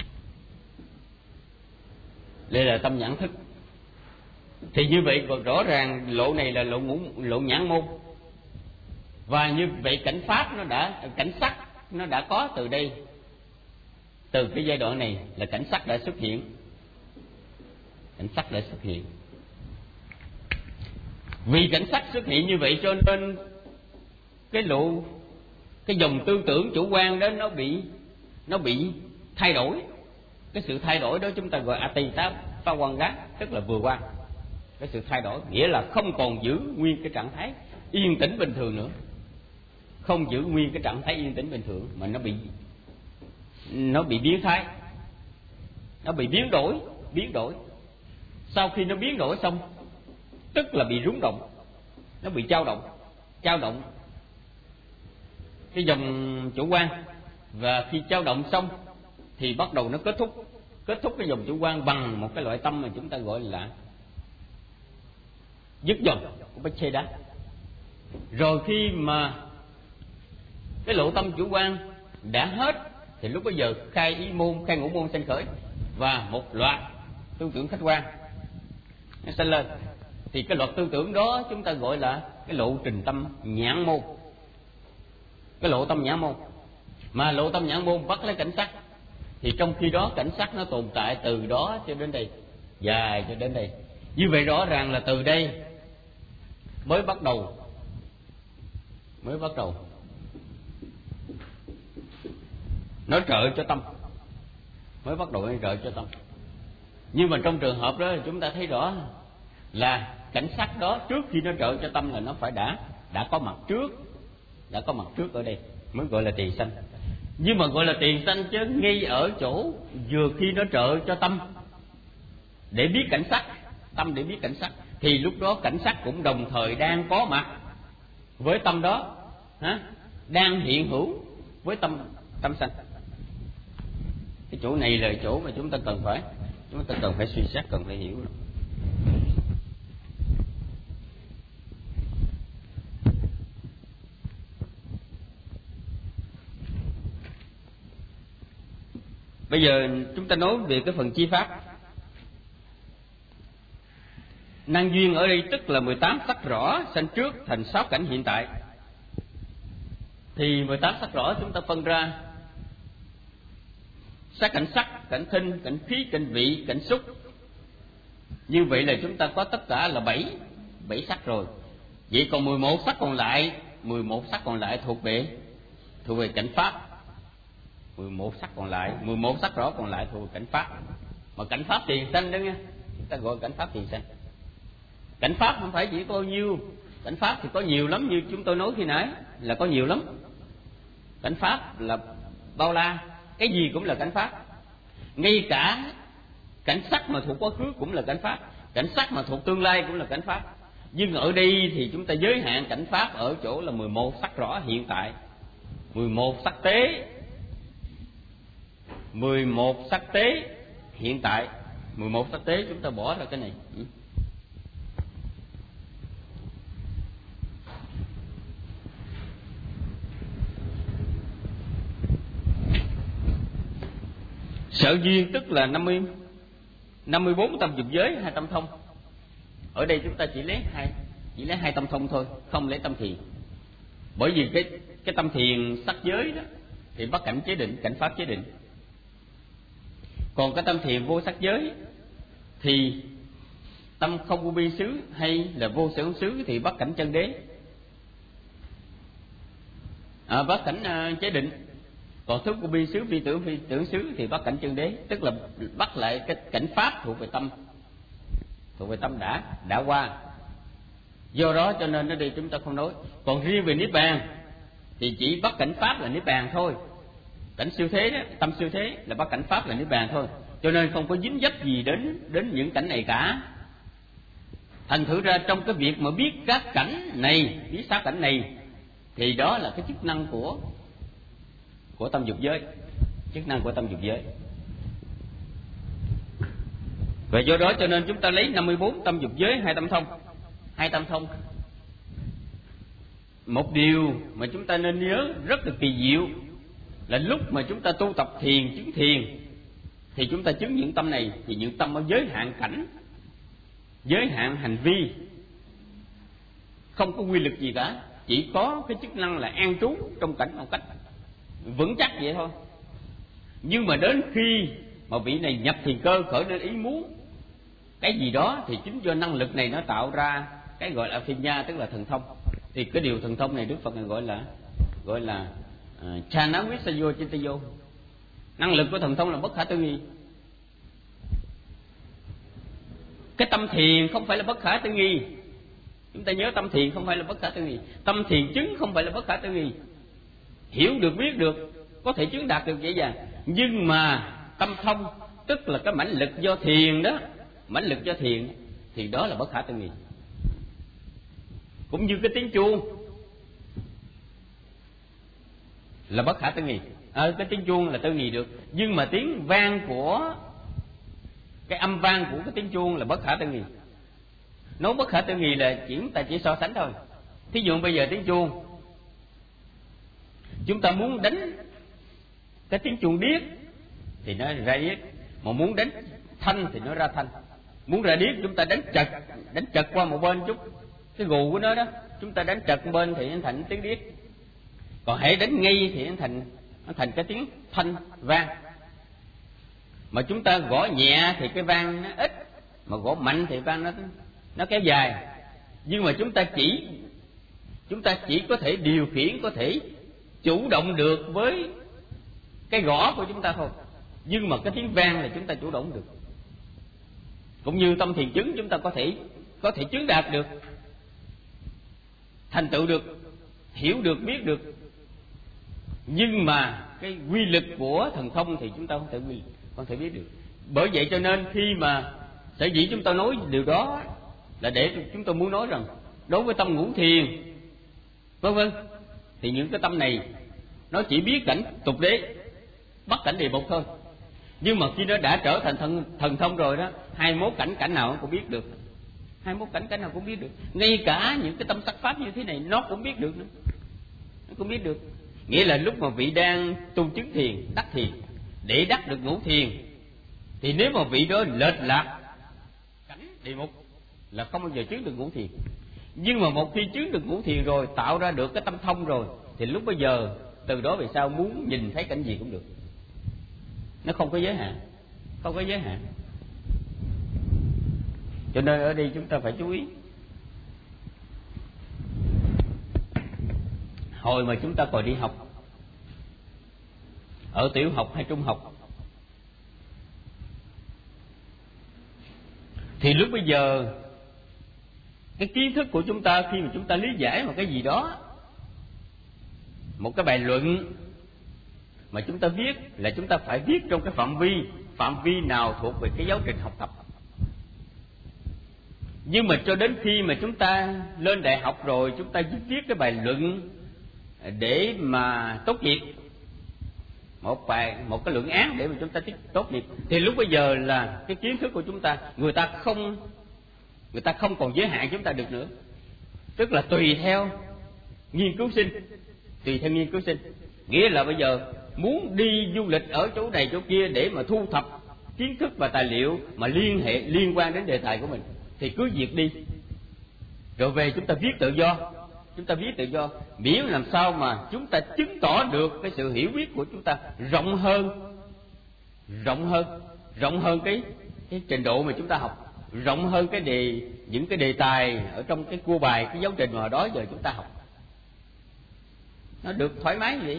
đây là tâm nhãn thức, thì như vậy rõ ràng lộ này là lộ ngũ, lộ nhãn môn. Và như vậy cảnh pháp nó đã, cảnh sắc nó đã có từ đây, từ cái giai đoạn này là cảnh sắc đã xuất hiện, cảnh sắc đã xuất hiện. Vì cảnh sắc xuất hiện như vậy cho nên cái lộ, cái dòng tư tưởng chủ quan đó nó bị nó bị thay đổi. Cái sự thay đổi đó chúng ta gọi atita pha quan gác, tức là vừa qua. Cái sự thay đổi nghĩa là không còn giữ nguyên cái trạng thái yên tĩnh bình thường nữa, không giữ nguyên cái trạng thái yên tĩnh bình thường, mà nó bị nó bị biến thái, nó bị biến đổi, biến đổi. Sau khi nó biến đổi xong, tức là bị rúng động, nó bị dao động, dao động cái dòng chủ quan. Và khi dao động xong thì bắt đầu nó kết thúc, kết thúc cái dòng chủ quan bằng một cái loại tâm mà chúng ta gọi là dứt dòng của Bách Chê Đá. Rồi khi mà cái lộ tâm chủ quan đã hết thì lúc bây giờ khai ý môn, khai ngũ môn sanh khởi, và một loạt tư tưởng khách quan nó sanh lên. Thì cái loạt tư tưởng đó chúng ta gọi là cái lộ trình tâm nhãn môn, cái lộ tâm nhãn môn. Mà lộ tâm nhãn môn bắt lấy cảnh sắc, thì trong khi đó cảnh sắc nó tồn tại từ đó cho đến đây, dài cho đến đây. Như vậy rõ ràng là từ đây mới bắt đầu, mới bắt đầu nói trợ cho tâm, mới bắt đầu nói trợ cho tâm. Nhưng mà trong trường hợp đó chúng ta thấy rõ là cảnh sắc đó trước khi nó trợ cho tâm là nó phải đã đã có mặt trước, đã có mặt trước ở đây mới gọi là tiền sanh. Nhưng mà gọi là tiền sanh chứ ngay ở chỗ vừa khi nó trợ cho tâm để biết cảnh sắc, tâm để biết cảnh sắc, thì lúc đó cảnh sắc cũng đồng thời đang có mặt với tâm đó, hả? Đang hiện hữu với tâm tâm sanh. Cái chỗ này là chỗ mà chúng ta cần phải chúng ta cần phải suy xét, cần phải hiểu. Bây giờ chúng ta nói về cái phần chi pháp. Năng duyên ở đây tức là mười tám sắc rõ sanh trước thành sáu cảnh hiện tại. Thì mười tám sắc rõ chúng ta phân ra sắc cảnh sắc, cảnh thinh, cảnh khí, cảnh vị, cảnh xúc. Như vậy là chúng ta có tất cả là bảy, bảy sắc rồi. Vậy còn mười một sắc còn lại, mười một sắc còn lại thuộc về thuộc về cảnh pháp. mười một sắc còn lại, mười một sắc rõ còn lại thuộc về cảnh pháp. Mà cảnh pháp tiền sanh đó nha, chúng ta gọi cảnh pháp tiền sanh. Cảnh pháp không phải chỉ có nhiêu, cảnh pháp thì có nhiều lắm, như chúng tôi nói khi nãy là có nhiều lắm. Cảnh pháp là bao la, cái gì cũng là cảnh pháp. Ngay cả cảnh sắc mà thuộc quá khứ cũng là cảnh pháp, cảnh sắc mà thuộc tương lai cũng là cảnh pháp. Nhưng ở đây thì chúng ta giới hạn cảnh pháp ở chỗ là mười một sắc rõ hiện tại, mười một sắc tế, mười một sắc tế hiện tại. Mười một sắc tế chúng ta bỏ ra cái này. Sở duyên tức là năm mươi, năm mươi bốn tâm dục giới, hai tâm thông. Ở đây chúng ta chỉ lấy hai chỉ lấy hai tâm thông thôi, không lấy tâm thiền. Bởi vì cái cái tâm thiền sắc giới đó thì bắt cảnh chế định, cảnh pháp chế định. Còn cái tâm thiền vô sắc giới thì tâm không vô biên xứ hay là vô sở hữu xứ thì bắt cảnh chân đế, à, bắt cảnh uh, chế định. Còn thức vô biên xứ, phi tưởng phi tưởng xứ thì bắt cảnh chân đế, tức là bắt lại cái cảnh pháp thuộc về tâm, thuộc về tâm đã đã qua. Do đó cho nên ở đây chúng ta không nói. Còn riêng về niết bàn thì chỉ bắt cảnh pháp là niết bàn thôi. Cảnh siêu thế đó, tâm siêu thế là bắt cảnh pháp là niết bàn thôi. Cho nên không có dính dấp gì đến đến những cảnh này cả. Thành thử ra trong cái việc mà biết các cảnh này, biết sáu cảnh này, thì đó là cái chức năng của của tâm dục giới, chức năng của tâm dục giới. Và do đó cho nên chúng ta lấy năm mươi bốn tâm dục giới, hai tâm thông, hai tâm thông. Một điều mà chúng ta nên nhớ rất là kỳ diệu là lúc mà chúng ta tu tập thiền, chứng thiền, thì chúng ta chứng những tâm này, thì những tâm ở giới hạn cảnh, giới hạn hành vi, không có quy lực gì cả, chỉ có cái chức năng là an trú trong cảnh một cách vững chắc vậy thôi. Nhưng mà đến khi mà vị này nhập thiền cơ, khởi lên ý muốn cái gì đó, thì chính do năng lực này nó tạo ra cái gọi là phiên nha, tức là thần thông. Thì cái điều thần thông này Đức Phật này gọi là gọi là chana visayo chitayo. Năng lực của thần thông là bất khả tư nghị. Cái tâm thiền không phải là bất khả tư nghị. Chúng ta nhớ tâm thiền không phải là bất khả tư nghị. Tâm thiền chứng không phải là bất khả tư nghị. Hiểu được, biết được, có thể chứng đạt được dễ dàng. Nhưng mà tâm thông, tức là cái mãnh lực do thiền đó, mãnh lực do thiền, thì đó là bất khả tư nghị. Cũng như cái tiếng chuông là bất khả tư nghị. Ờ, cái tiếng chuông là tư nghị được. Nhưng mà tiếng vang của cái âm vang của cái tiếng chuông là bất khả tư nghị. Nói bất khả tư nghị là chỉ chúng ta chỉ so sánh thôi. Thí dụ bây giờ tiếng chuông, chúng ta muốn đánh cái tiếng chuông điếc thì nó ra điếc, mà muốn đánh thanh thì nó ra thanh. Muốn ra điếc chúng ta đánh chật, đánh chật qua một bên chút cái gù của nó đó, chúng ta đánh chật một bên thì nó thành tiếng điếc. Còn hễ đánh ngay thì nó thành nó thành cái tiếng thanh vang. Mà chúng ta gõ nhẹ thì cái vang nó ít, mà gõ mạnh thì vang nó nó kéo dài. Nhưng mà chúng ta chỉ chúng ta chỉ có thể điều khiển, có thể chủ động được với cái gõ của chúng ta thôi. Nhưng mà cái tiếng vang là chúng ta chủ động được. Cũng như tâm thiền chứng chúng ta có thể có thể chứng đạt được, thành tựu được, hiểu được, biết được. Nhưng mà cái quy lực của thần thông thì chúng ta không thể quy không thể biết được. Bởi vậy cho nên khi mà sở dĩ chúng ta nói điều đó là để chúng tôi muốn nói rằng đối với tâm ngũ thiền vân vân, thì những cái tâm này nó chỉ biết cảnh tục đế, bắt cảnh địa mục thôi. Nhưng mà khi nó đã trở thành thần, thần thông rồi đó, hai mươi mốt cảnh cảnh nào nó cũng biết được, hai mươi mốt cảnh cảnh nào cũng biết được. Ngay cả những cái tâm sắc pháp như thế này nó cũng biết được nữa, nó cũng biết được. Nghĩa là lúc mà vị đang tu chứng thiền, đắc thiền, để đắc được ngũ thiền, thì nếu mà vị đó lệch lạc cảnh địa mục là không bao giờ chứng được ngũ thiền. Nhưng mà một khi chứng được ngũ thiền rồi, tạo ra được cái tâm thông rồi, thì lúc bây giờ từ đó về sau muốn nhìn thấy cảnh gì cũng được, nó không có giới hạn, không có giới hạn. Cho nên ở đây chúng ta phải chú ý. Hồi mà chúng ta còn đi học ở tiểu học hay trung học, thì lúc bây giờ cái kiến thức của chúng ta khi mà chúng ta lý giải một cái gì đó, một cái bài luận mà chúng ta viết, là chúng ta phải viết trong cái phạm vi phạm vi nào thuộc về cái giáo trình học tập. Nhưng mà cho đến khi mà chúng ta lên đại học rồi, chúng ta viết cái bài luận để mà tốt nghiệp, một bài một cái luận án để mà chúng ta tốt nghiệp, thì lúc bây giờ là cái kiến thức của chúng ta, người ta không người ta không còn giới hạn chúng ta được nữa. Tức là tùy theo nghiên cứu sinh, tùy theo nghiên cứu sinh, nghĩa là bây giờ muốn đi du lịch ở chỗ này chỗ kia để mà thu thập kiến thức và tài liệu mà liên hệ liên quan đến đề tài của mình, thì cứ việc đi, rồi về chúng ta viết tự do, chúng ta viết tự do, miễn làm sao mà chúng ta chứng tỏ được cái sự hiểu biết của chúng ta rộng hơn, rộng hơn, rộng hơn cái cái trình độ mà chúng ta học rộng hơn cái đề những cái đề tài ở trong cái cua bài, cái giáo trình mà đó giờ chúng ta học. Nó được thoải mái vậy.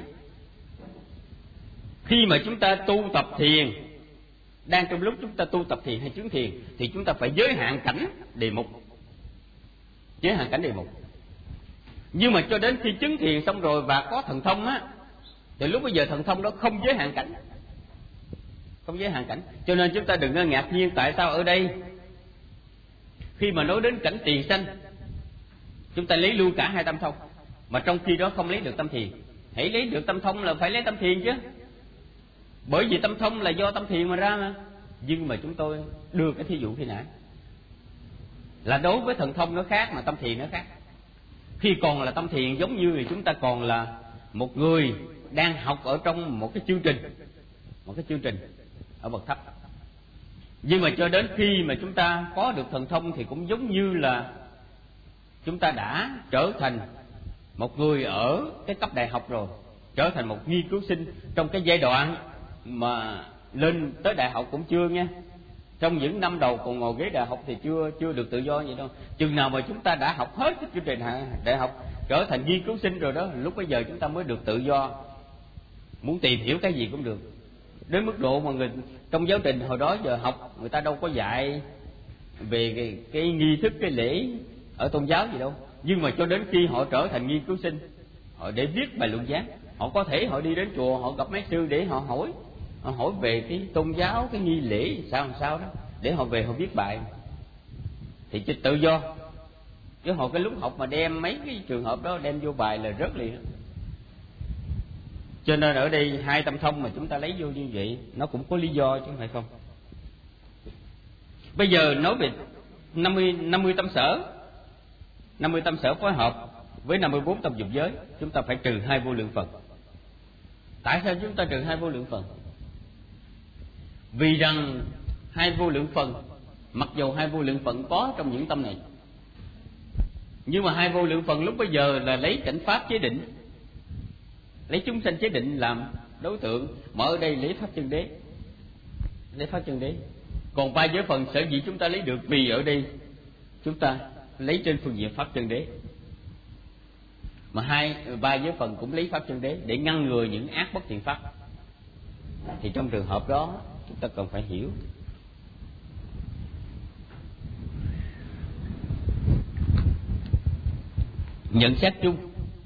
Khi mà chúng ta tu tập thiền, đang trong lúc chúng ta tu tập thiền hay chứng thiền, thì chúng ta phải giới hạn cảnh đề mục, giới hạn cảnh đề mục. Nhưng mà cho đến khi chứng thiền xong rồi và có thần thông á, thì lúc bây giờ thần thông đó không giới hạn cảnh, không giới hạn cảnh. Cho nên chúng ta đừng có ngạc nhiên tại sao ở đây khi mà nói đến cảnh tiền sanh, chúng ta lấy luôn cả hai tâm thông, mà trong khi đó không lấy được tâm thiền. Hãy lấy được tâm thông là phải lấy tâm thiền chứ, bởi vì tâm thông là do tâm thiền mà ra mà. Nhưng mà chúng tôi đưa cái thí dụ khi nãy là đối với thần thông nó khác mà tâm thiền nó khác. Khi còn là tâm thiền giống như thì chúng ta còn là một người đang học ở trong một cái chương trình, một cái chương trình ở bậc thấp. Nhưng mà cho đến khi mà chúng ta có được thần thông thì cũng giống như là chúng ta đã trở thành một người ở cái cấp đại học rồi, trở thành một nghiên cứu sinh trong cái giai đoạn mà lên tới đại học cũng chưa nha. Trong những năm đầu còn ngồi ghế đại học thì chưa chưa được tự do vậy đâu. Chừng nào mà chúng ta đã học hết cái chương trình đại học, trở thành nghiên cứu sinh rồi đó, lúc bây giờ chúng ta mới được tự do, muốn tìm hiểu cái gì cũng được. Đến mức độ mà người trong giáo trình hồi đó giờ học, người ta đâu có dạy về cái, cái nghi thức, cái lễ ở tôn giáo gì đâu. Nhưng mà cho đến khi họ trở thành nghiên cứu sinh, họ để viết bài luận gián, họ có thể họ đi đến chùa, họ gặp mấy sư để họ hỏi, họ hỏi về cái tôn giáo, cái nghi lễ sao làm sao đó, để họ về họ viết bài. Thì chỉ tự do. Chứ họ cái lúc học mà đem mấy cái trường hợp đó đem vô bài là rất liền. Cho nên ở đây hai tâm thông mà chúng ta lấy vô như vậy, nó cũng có lý do chứ không phải không. Bây giờ nói về năm mươi, năm mươi tâm sở, năm mươi tâm sở phối hợp với năm mươi bốn tâm dục giới, chúng ta phải trừ hai vô lượng phần. Tại sao chúng ta trừ hai vô lượng phần? Vì rằng hai vô lượng phần, mặc dù hai vô lượng phần có trong những tâm này, nhưng mà hai vô lượng phần lúc bây giờ là lấy cảnh pháp chế định, lấy chúng sanh chế định làm đối tượng, mà ở đây lấy pháp chân đế, lấy pháp chân đế. Còn ba giới phần sở dĩ chúng ta lấy được vì ở đây chúng ta lấy trên phương diện pháp chân đế, mà hai ba giới phần cũng lấy pháp chân đế để ngăn ngừa những ác bất thiện pháp. Thì trong trường hợp đó chúng ta cần phải hiểu. Nhận xét chung,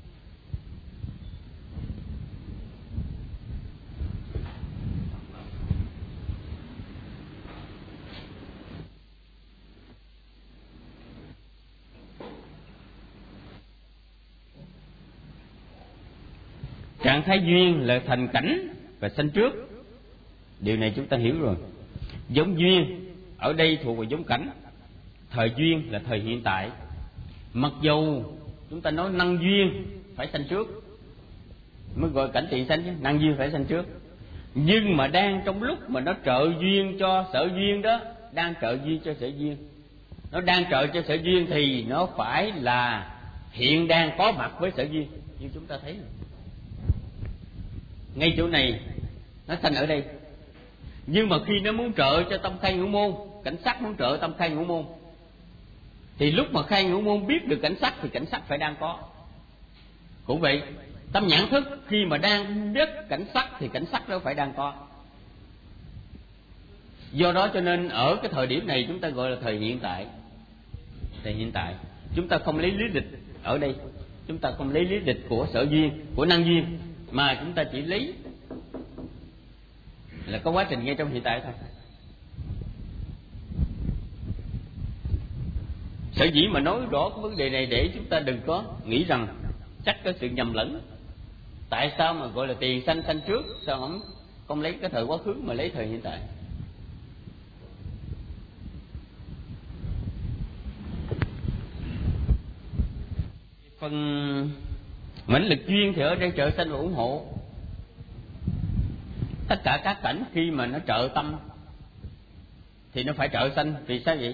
trạng thái duyên là thành cảnh và sanh trước. Điều này chúng ta hiểu rồi. Giống duyên ở đây thuộc về giống cảnh. Thời duyên là thời hiện tại. Mặc dù chúng ta nói năng duyên phải sanh trước mới gọi cảnh tiền sanh chứ, năng duyên phải sanh trước. Nhưng mà đang trong lúc mà nó trợ duyên cho sở duyên đó, đang trợ duyên cho sở duyên, nó đang trợ cho sở duyên thì nó phải là hiện đang có mặt với sở duyên. Như chúng ta thấy ngay chỗ này nó sanh ở đây. Nhưng mà khi nó muốn trợ cho tâm khai ngũ môn, cảnh sắc muốn trợ tâm khai ngũ môn, thì lúc mà khai ngũ môn biết được cảnh sắc thì cảnh sắc phải đang có. Cũng vậy, tâm nhãn thức khi mà đang biết cảnh sắc thì cảnh sắc đó phải đang có. Do đó cho nên ở cái thời điểm này chúng ta gọi là thời hiện tại. Thời hiện tại chúng ta không lấy lý lịch ở đây, chúng ta không lấy lý lịch của sở duyên, của năng duyên, mà chúng ta chỉ lấy là có quá trình ngay trong hiện tại thôi. Sở dĩ mà nói rõ cái vấn đề này để chúng ta đừng có nghĩ rằng chắc có sự nhầm lẫn. Tại sao mà gọi là tiền sanh sanh trước, sao không không lấy cái thời quá khứ mà lấy thời hiện tại? Phần mãnh lực duyên thì ở đây trợ sanh và ủng hộ. Tất cả các cảnh khi mà nó trợ tâm thì nó phải trợ sanh. Vì sao vậy?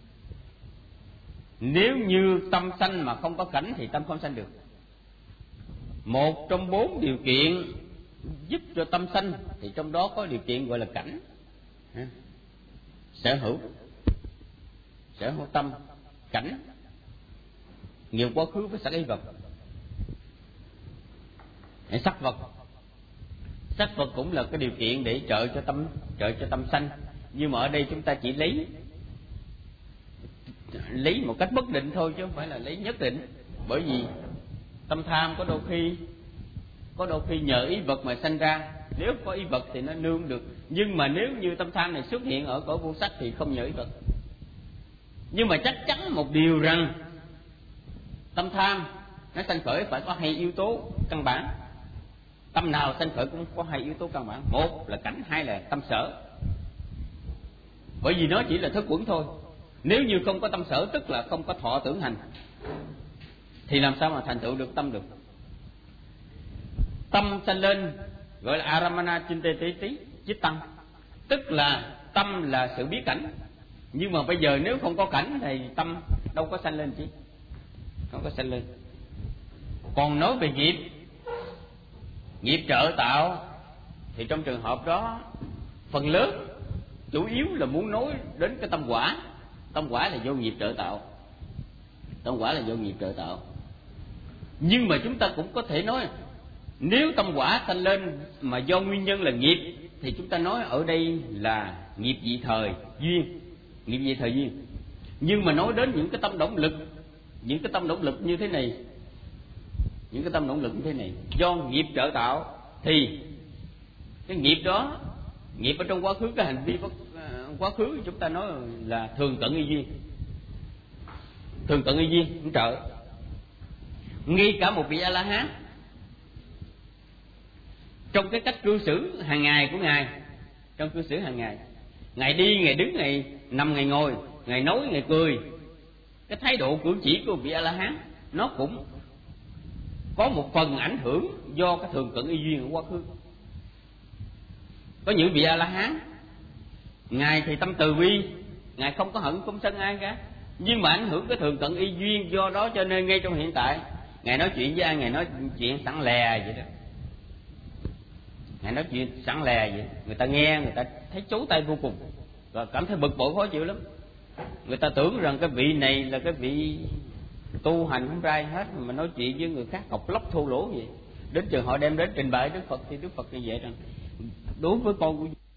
Nếu như tâm sanh mà không có cảnh thì tâm không sanh được. Một trong bốn điều kiện giúp cho tâm sanh thì trong đó có điều kiện gọi là cảnh. sở hữu, sở hữu tâm, cảnh, nghiệp quá khứ với sắc y vật. Sắc vật, sắc vật cũng là cái điều kiện để trợ cho tâm, trợ cho tâm sanh. Nhưng mà ở đây chúng ta chỉ lấy lấy một cách bất định thôi, chứ không phải là lấy nhất định. Bởi vì tâm tham có đôi khi có đôi khi nhờ ý vật mà sanh ra. Nếu có ý vật thì nó nương được. Nhưng mà nếu như tâm tham này xuất hiện ở cõi vô sắc thì không nhờ ý vật. Nhưng mà chắc chắn một điều rằng tâm tham nó sanh khởi phải có hai yếu tố căn bản. Tâm nào sanh khởi cũng có hai yếu tố căn bản. Một là cảnh, hai là tâm sở. Bởi vì nó chỉ là thức quẩn thôi. Nếu như không có tâm sở, tức là không có thọ tưởng hành, thì làm sao mà thành tựu được tâm được. Tâm sanh lên gọi là aramana chinte tí tí chít tăng, tức là tâm là sự biết cảnh. Nhưng mà bây giờ nếu không có cảnh thì tâm đâu có sanh lên chứ, không có sanh lên. Còn nói về nghiệp, nghiệp trợ tạo, thì trong trường hợp đó phần lớn chủ yếu là muốn nói đến cái tâm quả. Tâm quả là do nghiệp trợ tạo, tâm quả là do nghiệp trợ tạo. Nhưng mà chúng ta cũng có thể nói, nếu tâm quả sanh lên mà do nguyên nhân là nghiệp, thì chúng ta nói ở đây là nghiệp vị thời duyên, nghiệp vị thời duyên. Nhưng mà nói đến những cái tâm động lực, những cái tâm động lực như thế này, những cái tâm động lực như thế này do nghiệp trợ tạo, thì cái nghiệp đó, nghiệp ở trong quá khứ, cái hành vi quá khứ chúng ta nói là thường cận y duyên, thường cận y duyên cũng trợ. Ngay cả một vị A La Hán trong cái cách cư xử hàng ngày của ngài, trong cư xử hàng ngày, ngài đi, ngài đứng, ngài nằm, ngài ngồi, ngài nói, ngài cười, cái thái độ cử chỉ của vị A La Hán nó cũng có một phần ảnh hưởng do cái thường cận y duyên ở quá khứ. Có những vị A La Hán, ngài thì tâm từ bi, ngài không có hận không sân ai cả, nhưng mà ảnh hưởng cái thường cận y duyên, do đó cho nên ngay trong hiện tại ngài nói chuyện với ai, ngài nói chuyện sẵn lè vậy đó, ngài nói chuyện sẵn lè vậy, người ta nghe, người ta thấy chối tay vô cùng, rồi cảm thấy bực bội khó chịu lắm. Người ta tưởng rằng cái vị này là cái vị tu hành không trai hết, mà nói chuyện với người khác cọc lóc thô lỗ vậy. Đến trường họ đem đến trình bày Đức Phật thì Đức Phật như vậy rằng đối với con của